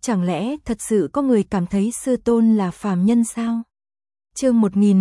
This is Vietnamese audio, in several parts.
Chẳng lẽ thật sự có người cảm thấy sư tôn là phàm nhân sao? Chương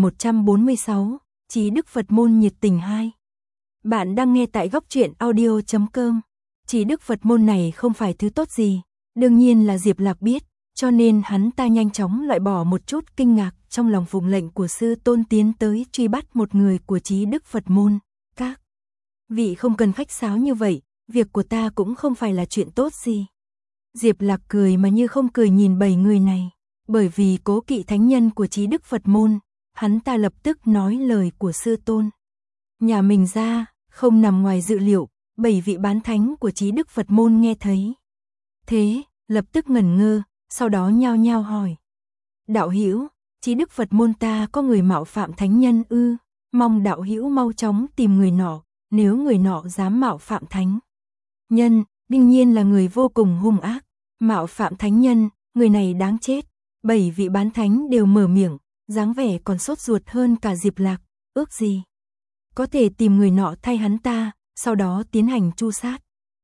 1146, Trí Đức Phật môn nhiệt tình 2. Bạn đang nghe tại góc truyện audio.com. Trí Đức Phật môn này không phải thứ tốt gì, đương nhiên là Diệp Lạc biết, cho nên hắn ta nhanh chóng loại bỏ một chút kinh ngạc trong lòng phụng lệnh của sư tôn tiến tới truy bắt một người của Trí Đức Phật môn. Các vị không cần khách sáo như vậy, việc của ta cũng không phải là chuyện tốt gì. Diệp Lạc cười mà như không cười nhìn 7 người này, bởi vì cố kỵ thánh nhân của Trí Đức Phật môn, hắn ta lập tức nói lời của sư tôn. Nhà mình ra, không nằm ngoài dự liệu, 7 vị bán thánh của Trí Đức Phật môn nghe thấy. Thế, lập tức ngẩn ngơ, sau đó nhao nhao hỏi. Đạo hữu, Trí Đức Phật môn ta có người mạo phạm thánh nhân ư? Mong đạo hữu mau chóng tìm người nọ, nếu người nọ dám mạo phạm thánh nhân, đương nhiên là người vô cùng hung ác. Mạo phạm thánh nhân, người này đáng chết. 7 vị bán thánh đều mở miệng, dáng vẻ còn sốt ruột hơn cả Diệp Lạc, ước gì có thể tìm người nọ thay hắn ta, sau đó tiến hành tru sát.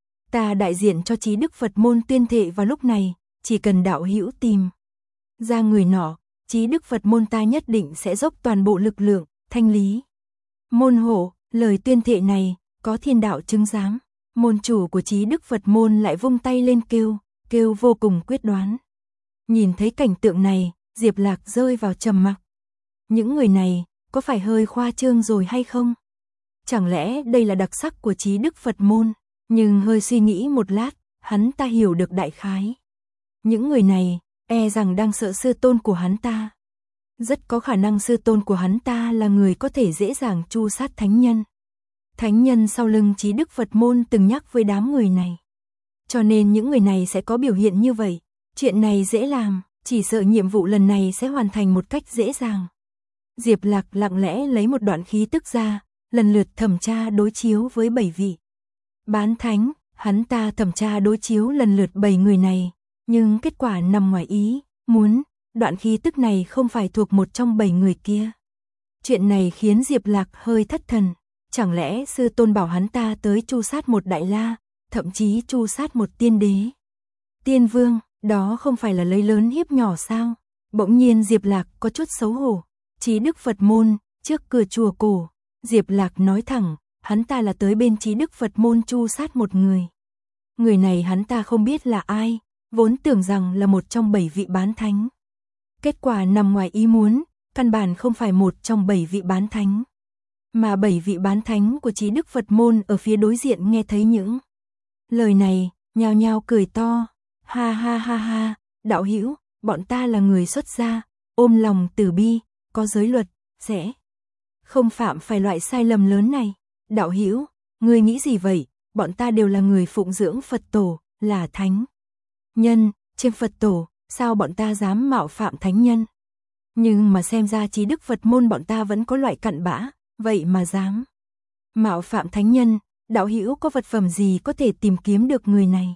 Ta đại diện cho Trí Đức Phật môn tuyên thệ vào lúc này, chỉ cần đạo hữu tìm ra người nọ, Trí Đức Phật môn ta nhất định sẽ dốc toàn bộ lực lượng, thanh lý môn hộ. Lời tuyên thệ này, có thiên đạo chứng giám. Môn chủ của Trí Đức Phật môn lại vung tay lên kêu vô cùng quyết đoán. Nhìn thấy cảnh tượng này, Diệp Lạc rơi vào trầm mặc. Những người này, có phải hơi khoa trương rồi hay không? Chẳng lẽ đây là đặc sắc của Trí Đức Phật môn? Nhưng hơi suy nghĩ một lát, hắn ta hiểu được đại khái. Những người này, e rằng đang sợ sư tôn của hắn ta. Rất có khả năng sư tôn của hắn ta là người có thể dễ dàng tru sát thánh nhân. Thánh nhân sau lưng Trí Đức Phật môn từng nhắc với đám người này. Cho nên những người này sẽ có biểu hiện như vậy. Chuyện này dễ làm, chỉ sợ nhiệm vụ lần này sẽ hoàn thành một cách dễ dàng. Diệp Lạc lặng lẽ lấy một đoạn khí tức ra, lần lượt thẩm tra đối chiếu với 7 vị bán thánh. Hắn ta thẩm tra đối chiếu lần lượt 7 người này, nhưng kết quả nằm ngoài ý muốn. Đoạn khí tức này không phải thuộc một trong 7 người kia. Chuyện này khiến Diệp Lạc hơi thất thần. Chẳng lẽ sư tôn bảo hắn ta tới tru sát một đại la, thậm chí tru sát một tiên đế, tiên vương, đó không phải là lấy lớn hiếp nhỏ sao? Bỗng nhiên Diệp Lạc có chút xấu hổ. Trí Đức Phật môn, trước cửa chùa cổ, Diệp Lạc nói thẳng, hắn ta là tới bên Trí Đức Phật môn tru sát một người. Người này hắn ta không biết là ai, vốn tưởng rằng là một trong 7 vị bán thánh. Kết quả nằm ngoài ý muốn, căn bản không phải một trong 7 vị bán thánh, mà 7 vị bán thánh của Trí Đức Phật môn ở phía đối diện nghe thấy những lời này, nhao nhao cười to. Ha ha ha ha, đạo hữu, bọn ta là người xuất gia, ôm lòng từ bi, có giới luật, sẽ không phạm phải loại sai lầm lớn này. Đạo hữu, ngươi nghĩ gì vậy? Bọn ta đều là người phụng dưỡng Phật tổ, là thánh nhân trên Phật tổ, sao bọn ta dám mạo phạm thánh nhân? Nhưng mà xem ra Trí Đức Phật môn bọn ta vẫn có loại cặn bã, vậy mà dám mạo phạm thánh nhân. Đạo hữu có vật phẩm gì có thể tìm kiếm được người này?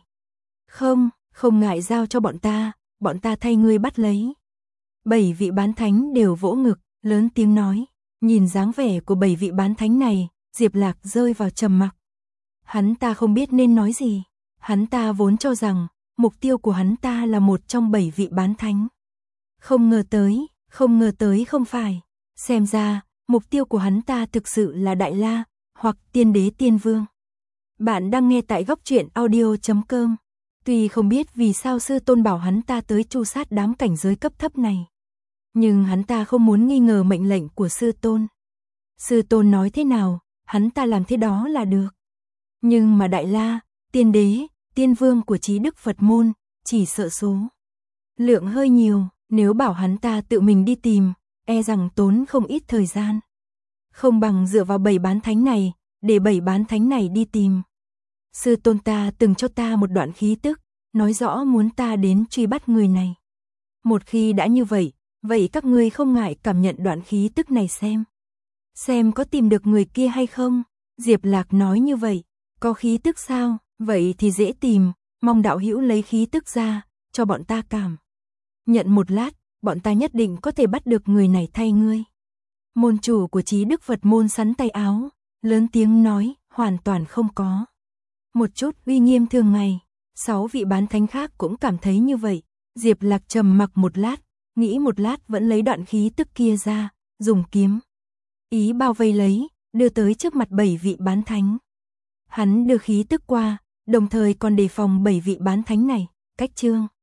Không ngại giao cho bọn ta thay ngươi bắt lấy. 7 vị bán thánh đều vỗ ngực, lớn tiếng nói. Nhìn dáng vẻ của 7 vị bán thánh này, Diệp Lạc rơi vào trầm mặc. Hắn ta không biết nên nói gì. Hắn ta vốn cho rằng mục tiêu của hắn ta là một trong 7 vị bán thánh. Không ngờ tới không phải. Xem ra, mục tiêu của hắn ta thực sự là Đại La, hoặc Tiên Đế Tiên Vương. Bạn đang nghe tại góc truyện audio.com. Tuy không biết vì sao sư tôn bảo hắn ta tới tru sát đám cảnh giới cấp thấp này, nhưng hắn ta không muốn nghi ngờ mệnh lệnh của sư tôn. Sư tôn nói thế nào, hắn ta làm thế đó là được. Nhưng mà Đại La, Tiên Đế, Tiên Vương của Trí Đức Phật môn, chỉ sợ số lượng hơi nhiều, nếu bảo hắn ta tự mình đi tìm, e rằng tốn không ít thời gian. Không bằng dựa vào 7 bán thánh này, để 7 bán thánh này đi tìm. Sư tôn ta từng cho ta một đoạn khí tức, nói rõ muốn ta đến truy bắt người này. Một khi đã như vậy, vậy các ngươi không ngại cảm nhận đoạn khí tức này xem có tìm được người kia hay không? Diệp Lạc nói như vậy, có khí tức sao? Vậy thì dễ tìm, mong đạo hữu lấy khí tức ra, cho bọn ta cảm nhận một lát, bọn ta nhất định có thể bắt được người này thay ngươi. Môn chủ của Trí Đức Phật môn sắn tay áo, lớn tiếng nói, hoàn toàn không có một chút uy nghiêm thường ngày. 6 vị bán thánh khác cũng cảm thấy như vậy, Diệp Lạc trầm mặc một lát, nghĩ một lát vẫn lấy đoạn khí tức kia ra, dùng kiếm ý bao vây lấy, đưa tới trước mặt 7 vị bán thánh. Hắn đưa khí tức qua, đồng thời còn đề phòng 7 vị bán thánh này, cách Trương